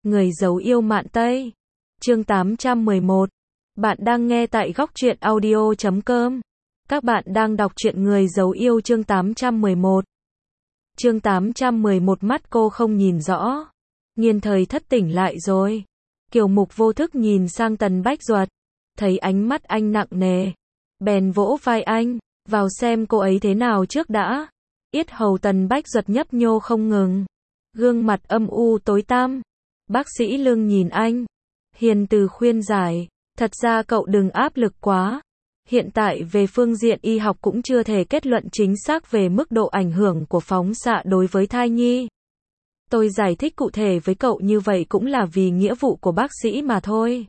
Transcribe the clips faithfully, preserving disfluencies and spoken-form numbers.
Người giấu yêu mạn Tây. Chương tám trăm mười một. Bạn đang nghe tại góc truyện audio chấm com. Các bạn đang đọc truyện Người giấu yêu chương tám trăm mười một. Chương tám trăm mười một mắt cô không nhìn rõ. Nghiên thời thất tỉnh lại rồi. Kiều Mục vô thức nhìn sang Tần Bách Duật. Thấy ánh mắt anh nặng nề. Bèn vỗ vai anh. Vào xem cô ấy thế nào trước đã. Yết hầu Tần Bách Duật nhấp nhô không ngừng. Gương mặt âm u tối tăm. Bác sĩ Lương nhìn anh. Hiền từ khuyên giải. Thật ra cậu đừng áp lực quá. Hiện tại về phương diện y học cũng chưa thể kết luận chính xác về mức độ ảnh hưởng của phóng xạ đối với thai nhi. Tôi giải thích cụ thể với cậu như vậy cũng là vì nghĩa vụ của bác sĩ mà thôi.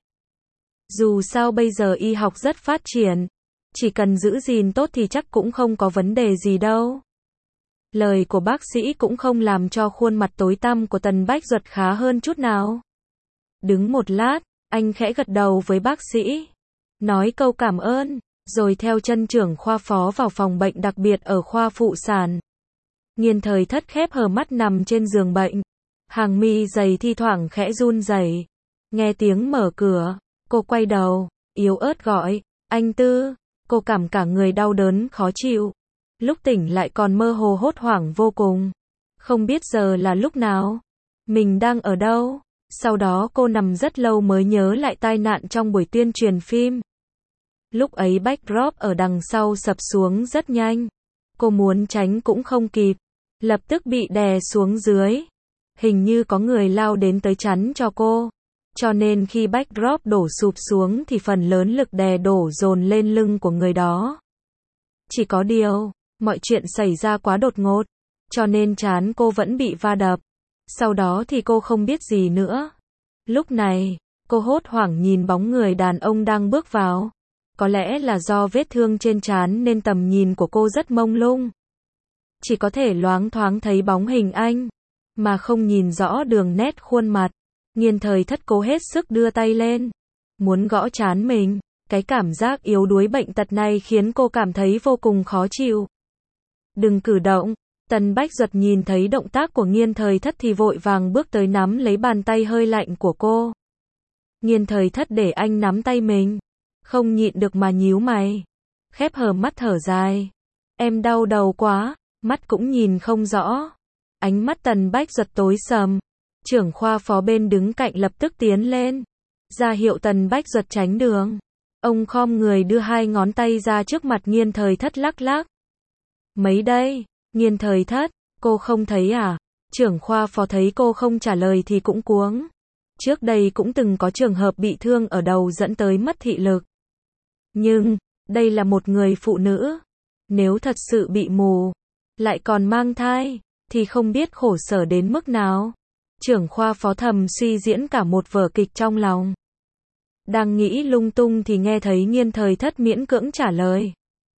Dù sao bây giờ y học rất phát triển. Chỉ cần giữ gìn tốt thì chắc cũng không có vấn đề gì đâu. Lời của bác sĩ cũng không làm cho khuôn mặt tối tăm của Tần Bách Duật khá hơn chút nào. Đứng một lát, anh khẽ gật đầu với bác sĩ. Nói câu cảm ơn, rồi theo chân trưởng khoa phó vào phòng bệnh đặc biệt ở khoa phụ sản. Nghiên thời thất khép hờ mắt nằm trên giường bệnh. Hàng mi dày thi thoảng khẽ run rẩy. Nghe tiếng mở cửa, cô quay đầu, yếu ớt gọi, anh Tư. Cô cảm cả người đau đớn khó chịu. Lúc tỉnh lại còn mơ hồ hốt hoảng vô cùng. Không biết giờ là lúc nào. Mình đang ở đâu. Sau đó cô nằm rất lâu mới nhớ lại tai nạn trong buổi tuyên truyền phim. Lúc ấy backdrop ở đằng sau sập xuống rất nhanh. Cô muốn tránh cũng không kịp. Lập tức bị đè xuống dưới. Hình như có người lao đến tới chắn cho cô. Cho nên khi backdrop đổ sụp xuống thì phần lớn lực đè đổ dồn lên lưng của người đó. Chỉ có điều, mọi chuyện xảy ra quá đột ngột. Cho nên trán cô vẫn bị va đập. Sau đó thì cô không biết gì nữa. Lúc này, cô hốt hoảng nhìn bóng người đàn ông đang bước vào. Có lẽ là do vết thương trên trán nên tầm nhìn của cô rất mông lung. Chỉ có thể loáng thoáng thấy bóng hình anh, mà không nhìn rõ đường nét khuôn mặt. Nghiên thời thất cố hết sức đưa tay lên, muốn gõ trán mình. Cái cảm giác yếu đuối bệnh tật này khiến cô cảm thấy vô cùng khó chịu. Đừng cử động. Tần Bách Duật nhìn thấy động tác của Nghiên thời thất thì vội vàng bước tới nắm lấy bàn tay hơi lạnh của cô. Nghiên thời thất để anh nắm tay mình. Không nhịn được mà nhíu mày. Khép hờ mắt thở dài. Em đau đầu quá, mắt cũng nhìn không rõ. Ánh mắt Tần Bách Duật tối sầm. Trưởng khoa phó bên đứng cạnh lập tức tiến lên. Ra hiệu Tần Bách Duật tránh đường. Ông khom người đưa hai ngón tay ra trước mặt Nghiên thời thất lắc lắc. Mấy đây? Nghiên thời thất, cô không thấy à? Trưởng khoa phó thấy cô không trả lời thì cũng cuống. Trước đây cũng từng có trường hợp bị thương ở đầu dẫn tới mất thị lực. Nhưng, đây là một người phụ nữ. Nếu thật sự bị mù, lại còn mang thai, thì không biết khổ sở đến mức nào. Trưởng khoa phó thầm suy diễn cả một vở kịch trong lòng. Đang nghĩ lung tung thì nghe thấy Nghiên thời thất miễn cưỡng trả lời.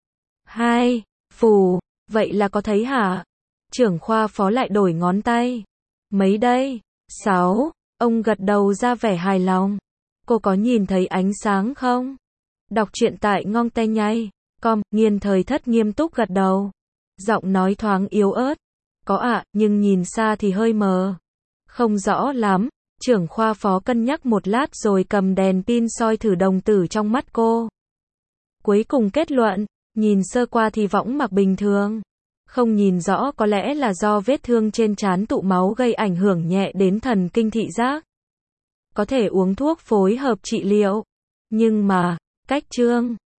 Hai, phù. Vậy là có thấy hả? Trưởng khoa phó lại đổi ngón tay. Mấy đây? Sáu. Ông gật đầu ra vẻ hài lòng. Cô có nhìn thấy ánh sáng không? Đọc truyện tại ngon te nhây com. Nghiên thời thất nghiêm túc gật đầu. Giọng nói thoáng yếu ớt. Có ạ, à, nhưng nhìn xa thì hơi mờ. Không rõ lắm. Trưởng khoa phó cân nhắc một lát rồi cầm đèn pin soi thử đồng tử trong mắt cô. Cuối cùng kết luận. Nhìn sơ qua thì võng mạc bình thường. Không nhìn rõ có lẽ là do vết thương trên trán tụ máu gây ảnh hưởng nhẹ đến thần kinh thị giác. Có thể uống thuốc phối hợp trị liệu. Nhưng mà, cách chương,